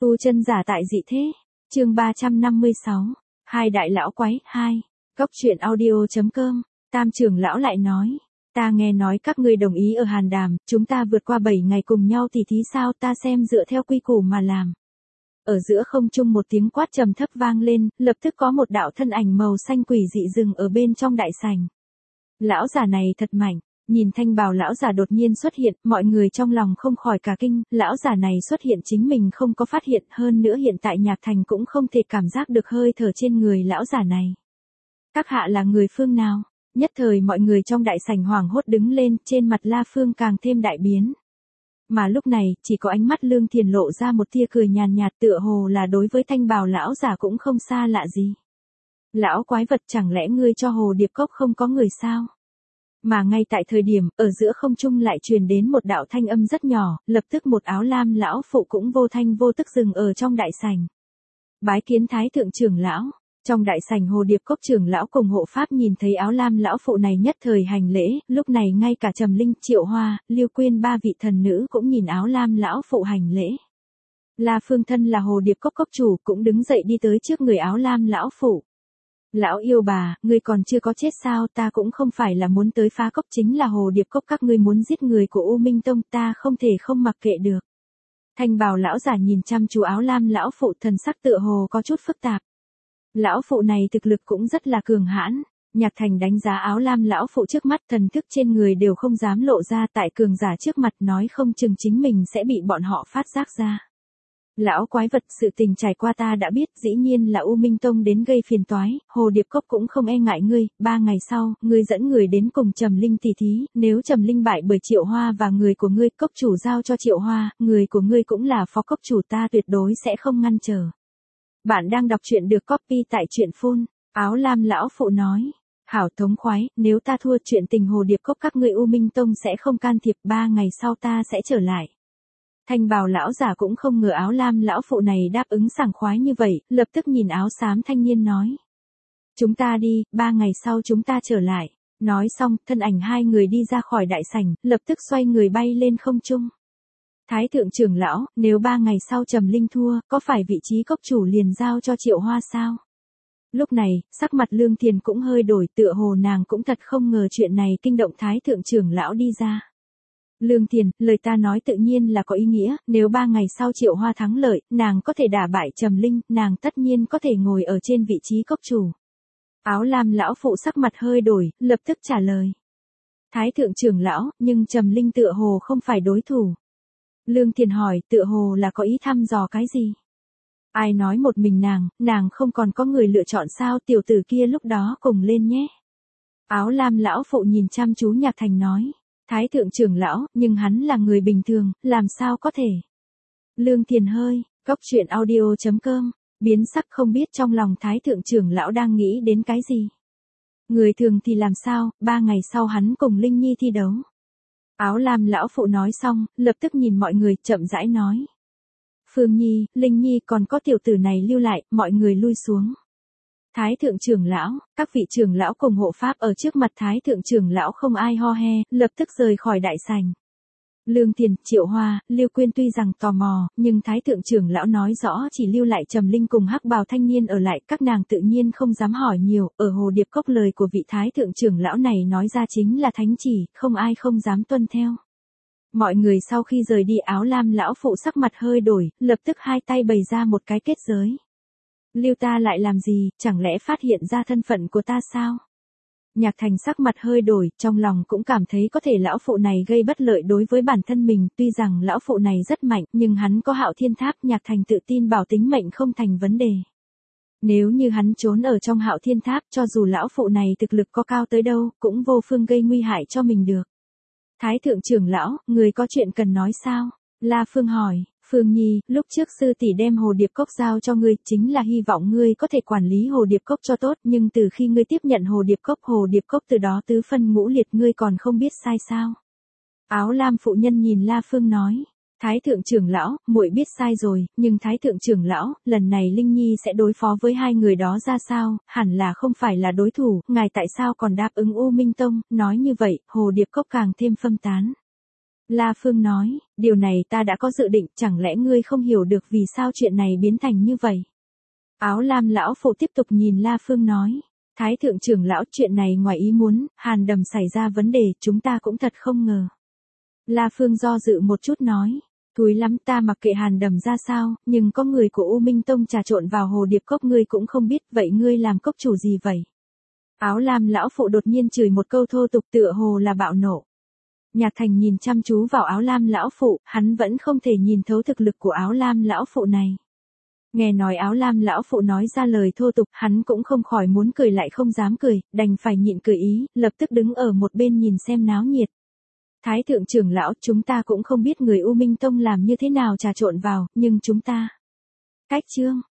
Tu chân giả tại dị thế. Chương 356. Hai đại lão quái 2. Góc truyện audio.com. Tam trưởng lão lại nói, ta nghe nói các ngươi đồng ý ở Hàn Đàm, chúng ta vượt qua 7 ngày cùng nhau thì thí sao, ta xem dựa theo quy củ mà làm. Ở giữa không trung một tiếng quát trầm thấp vang lên, lập tức có một đạo thân ảnh màu xanh quỷ dị dừng ở bên trong đại sảnh. Lão già này thật mạnh. Nhìn thanh bào lão già đột nhiên xuất hiện, mọi người trong lòng không khỏi cả kinh, lão già này xuất hiện chính mình không có phát hiện, hơn nữa hiện tại Nhạc Thành cũng không thể cảm giác được hơi thở trên người lão già này. Các hạ là người phương nào? Nhất thời mọi người trong đại sảnh hoảng hốt đứng lên, trên mặt La Phương càng thêm đại biến. Mà lúc này, chỉ có ánh mắt Lương Thiền lộ ra một tia cười nhàn nhạt, tựa hồ là đối với thanh bào lão già cũng không xa lạ gì. Lão quái vật, chẳng lẽ ngươi cho Hồ Điệp Cốc không có người sao? Mà ngay tại thời điểm, ở giữa không trung lại truyền đến một đạo thanh âm rất nhỏ, lập tức một áo lam lão phụ cũng vô thanh vô tức dừng ở trong đại sảnh. Bái kiến Thái thượng trưởng lão. Trong đại sảnh Hồ Điệp Cốc trưởng lão cùng hộ pháp nhìn thấy áo lam lão phụ này nhất thời hành lễ, lúc này ngay cả Trầm Linh, Triệu Hoa, Liêu Quyên ba vị thần nữ cũng nhìn áo lam lão phụ hành lễ. La Phương thân là Hồ Điệp Cốc cốc chủ cũng đứng dậy đi tới trước người áo lam lão phụ. Lão yêu bà, ngươi còn chưa có chết sao, ta cũng không phải là muốn tới phá cốc, chính là Hồ Điệp Cốc các ngươi muốn giết người của U Minh Tông, ta không thể không mặc kệ được. Thanh bào lão giả nhìn chăm chú áo lam lão phụ, thần sắc tựa hồ có chút phức tạp. Lão phụ này thực lực cũng rất là cường hãn. Nhạc Thành đánh giá áo lam lão phụ trước mắt, thần thức trên người đều không dám lộ ra, tại cường giả trước mặt nói không chừng chính mình sẽ bị bọn họ phát giác ra. Lão quái vật, sự tình trải qua ta đã biết, dĩ nhiên là U Minh Tông đến gây phiền toái, Hồ Điệp Cốc cũng không e ngại ngươi, 3 ngày sau, ngươi dẫn người đến cùng Trầm Linh tỉ thí, nếu Trầm Linh bại bởi Triệu Hoa và người của ngươi, cốc chủ giao cho Triệu Hoa, người của ngươi cũng là phó cốc chủ, ta tuyệt đối sẽ không ngăn trở. Bạn đang đọc truyện được copy tại truyện phun, áo lam lão phụ nói. Hảo thống khoái, nếu ta thua chuyện tình Hồ Điệp Cốc các ngươi U Minh Tông sẽ không can thiệp, 3 ngày sau ta sẽ trở lại. Thanh bào lão giả cũng không ngờ áo lam lão phụ này đáp ứng sảng khoái như vậy, lập tức nhìn áo xám thanh niên nói. Chúng ta đi, 3 ngày sau chúng ta trở lại. Nói xong, thân ảnh hai người đi ra khỏi đại sảnh, lập tức xoay người bay lên không trung. Thái thượng trưởng lão, nếu 3 ngày sau Trầm Linh thua, có phải vị trí cốc chủ liền giao cho Triệu Hoa sao? Lúc này, sắc mặt Lương Thiền cũng hơi đổi, tựa hồ nàng cũng thật không ngờ chuyện này kinh động Thái thượng trưởng lão đi ra. Lương Thiền, lời ta nói tự nhiên là có ý nghĩa, nếu 3 ngày sau Triệu Hoa thắng lợi, nàng có thể đả bại Trầm Linh, nàng tất nhiên có thể ngồi ở trên vị trí cốc chủ. Áo lam lão phụ sắc mặt hơi đổi, lập tức trả lời. Thái thượng trưởng lão, nhưng Trầm Linh tựa hồ không phải đối thủ. Lương Thiền hỏi, tựa hồ là có ý thăm dò cái gì? Ai nói một mình nàng không còn có người lựa chọn sao, tiểu tử kia lúc đó cùng lên nhé. Áo lam lão phụ nhìn chăm chú Nhạc Thành nói. Thái thượng trưởng lão, nhưng hắn là người bình thường, làm sao có thể? Lương Thiền hơi, góc truyện audio.com, biến sắc không biết trong lòng Thái thượng trưởng lão đang nghĩ đến cái gì. Người thường thì làm sao, 3 ngày sau hắn cùng Linh Nhi thi đấu. Áo lam lão phụ nói xong, lập tức nhìn mọi người, chậm rãi nói. Phương Nhi, Linh Nhi còn có tiểu tử này lưu lại, mọi người lui xuống. Thái thượng trưởng lão, các vị trưởng lão cùng hộ pháp ở trước mặt Thái thượng trưởng lão không ai ho he, lập tức rời khỏi đại sảnh. Lương Thiền, Triệu Hoa, Liêu Quyên tuy rằng tò mò, nhưng Thái thượng trưởng lão nói rõ chỉ lưu lại Trầm Linh cùng hắc bào thanh niên ở lại, các nàng tự nhiên không dám hỏi nhiều, ở Hồ Điệp Cốc lời của vị Thái thượng trưởng lão này nói ra chính là thánh chỉ, không ai không dám tuân theo. Mọi người sau khi rời đi, áo lam lão phụ sắc mặt hơi đổi, lập tức hai tay bày ra một cái kết giới. Lưu ta lại làm gì, chẳng lẽ phát hiện ra thân phận của ta sao? Nhạc Thành sắc mặt hơi đổi, trong lòng cũng cảm thấy có thể lão phụ này gây bất lợi đối với bản thân mình, tuy rằng lão phụ này rất mạnh, nhưng hắn có Hạo Thiên Tháp, Nhạc Thành tự tin bảo tính mệnh không thành vấn đề. Nếu như hắn trốn ở trong Hạo Thiên Tháp, cho dù lão phụ này thực lực có cao tới đâu, cũng vô phương gây nguy hại cho mình được. Thái thượng trưởng lão, người có chuyện cần nói sao? La Phương hỏi. Phương Nhi, lúc trước sư tỷ đem Hồ Điệp Cốc giao cho ngươi, chính là hy vọng ngươi có thể quản lý Hồ Điệp Cốc cho tốt, nhưng từ khi ngươi tiếp nhận Hồ Điệp Cốc từ đó tứ phân ngũ liệt, ngươi còn không biết sai sao? Áo lam phụ nhân nhìn La Phương nói. Thái thượng trưởng lão, muội biết sai rồi, nhưng Thái thượng trưởng lão, lần này Linh Nhi sẽ đối phó với hai người đó ra sao, hẳn là không phải là đối thủ, ngài tại sao còn đáp ứng U Minh Tông, nói như vậy, Hồ Điệp Cốc càng thêm phân tán. La Phương nói, điều này ta đã có dự định, chẳng lẽ ngươi không hiểu được vì sao chuyện này biến thành như vậy? Áo lam lão phụ tiếp tục nhìn La Phương nói, Thái thượng trưởng lão, chuyện này ngoài ý muốn, Hàn Đầm xảy ra vấn đề, chúng ta cũng thật không ngờ. La Phương do dự một chút nói, thúi lắm, ta mặc kệ Hàn Đầm ra sao, nhưng có người của U Minh Tông trà trộn vào hồ điệp cốc ngươi cũng không biết, vậy ngươi làm cốc chủ gì vậy? Áo lam lão phụ đột nhiên chửi một câu thô tục tựa hồ là bạo nộ. Nhạc Thành nhìn chăm chú vào áo lam lão phụ, hắn vẫn không thể nhìn thấu thực lực của áo lam lão phụ này. Nghe nói áo lam lão phụ nói ra lời thô tục, hắn cũng không khỏi muốn cười lại không dám cười, đành phải nhịn cười ý, lập tức đứng ở một bên nhìn xem náo nhiệt. Thái thượng trưởng lão, chúng ta cũng không biết người U Minh Tông làm như thế nào trà trộn vào, nhưng chúng ta. Cách chương.